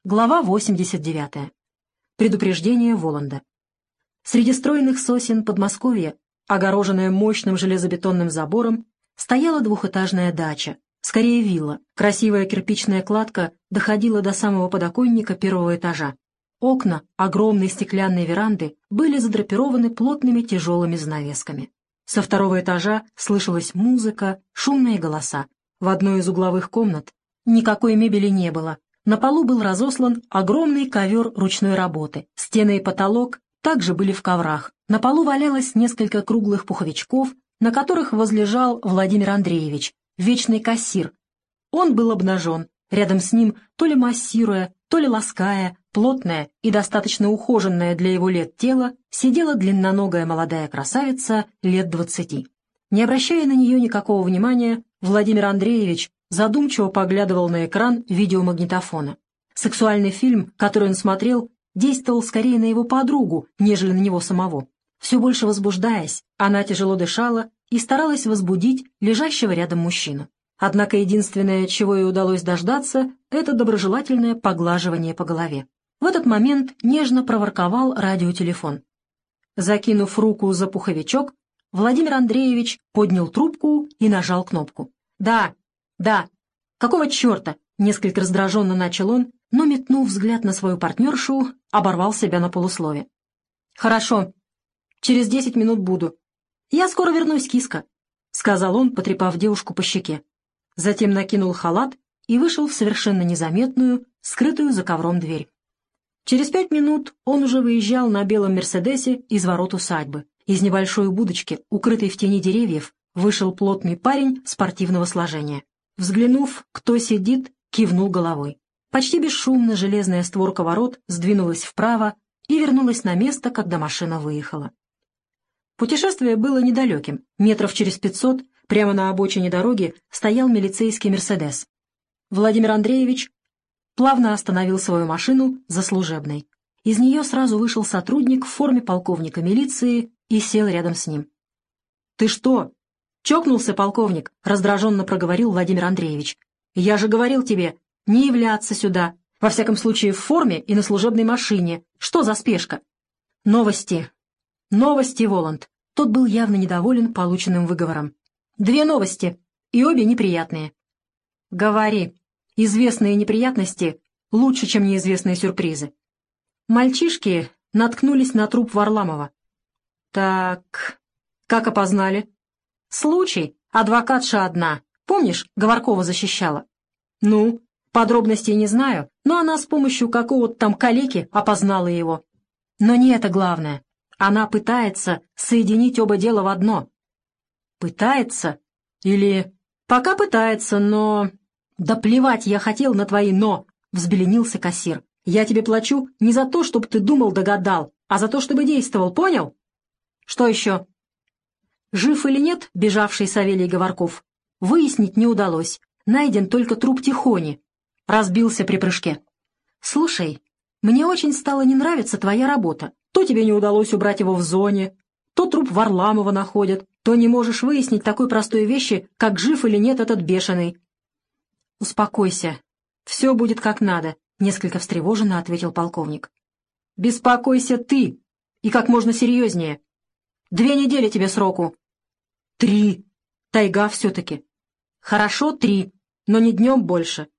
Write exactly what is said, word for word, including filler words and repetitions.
Глава восемьдесят девятая. Предупреждение Воланда. Среди стройных сосен Подмосковья, огороженная мощным железобетонным забором, стояла двухэтажная дача, скорее вилла. Красивая кирпичная кладка доходила до самого подоконника первого этажа. Окна огромной стеклянной веранды были задрапированы плотными тяжелыми занавесками. Со второго этажа слышалась музыка, шумные голоса. В одной из угловых комнат никакой мебели не было. На полу был разослан огромный ковер ручной работы. Стены и потолок также были в коврах. На полу валялось несколько круглых пуховичков, на которых возлежал Владимир Андреевич, вечный кассир. Он был обнажен. Рядом с ним, то ли массируя, то ли лаская, плотное и достаточно ухоженное для его лет тело, сидела длинноногая молодая красавица лет двадцати. Не обращая на нее никакого внимания, Владимир Андреевич задумчиво поглядывал на экран видеомагнитофона. Сексуальный фильм, который он смотрел, действовал скорее на его подругу, нежели на него самого. Все больше возбуждаясь, она тяжело дышала и старалась возбудить лежащего рядом мужчину. Однако единственное, чего ей удалось дождаться, это доброжелательное поглаживание по голове. В этот момент нежно проворковал радиотелефон. Закинув руку за пуховичок, Владимир Андреевич поднял трубку и нажал кнопку. «Да, да. Какого черта?» — несколько раздраженно начал он, но, метнув взгляд на свою партнершу, оборвал себя на полуслове. «Хорошо. Через десять минут буду. Я скоро вернусь, киска», — сказал он, потрепав девушку по щеке. Затем накинул халат и вышел в совершенно незаметную, скрытую за ковром дверь. Через пять минут он уже выезжал на белом «Мерседесе» из ворот усадьбы. Из небольшой будочки, укрытой в тени деревьев, вышел плотный парень спортивного сложения. Взглянув, кто сидит, кивнул головой. Почти бесшумно железная створка ворот сдвинулась вправо и вернулась на место, когда машина выехала. Путешествие было недалеким. Метров через пятьсот прямо на обочине дороги стоял милицейский «Мерседес». Владимир Андреевич плавно остановил свою машину за служебной. Из нее сразу вышел сотрудник в форме полковника милиции и сел рядом с ним. «Ты что, чокнулся, полковник?» — раздраженно проговорил Владимир Андреевич. «Я же говорил тебе не являться сюда, во всяком случае в форме и на служебной машине. Что за спешка?» «Новости. Новости, Воланд». Тот был явно недоволен полученным выговором. «Две новости, и обе неприятные». «Говори. Известные неприятности лучше, чем неизвестные сюрпризы». Мальчишки наткнулись на труп Варламова. «Так, как опознали?» «Случай. Адвокатша одна. Помнишь, Говоркова защищала?» «Ну, подробностей не знаю, но она с помощью какого-то там калеки опознала его. Но не это главное. Она пытается соединить оба дела в одно». «Пытается? Или...» «Пока пытается, но...» «Да плевать я хотел на твои «но», — взбеленился кассир. «Я тебе плачу не за то, чтобы ты думал, догадал, а за то, чтобы действовал, понял?» «Что еще?» Жив или нет бежавший Савелий Говорков, выяснить не удалось. Найден только труп Тихони. Разбился при прыжке. «Слушай, мне очень стала не нравиться твоя работа. То тебе не удалось убрать его в зоне, то труп Варламова находят, то не можешь выяснить такой простой вещи, как жив или нет этот бешеный». «Успокойся. Все будет как надо», — несколько встревоженно ответил полковник. «Беспокойся ты, и как можно серьезнее. Две недели тебе сроку». «Три. Тайга все-таки». «Хорошо, три, но не днем больше.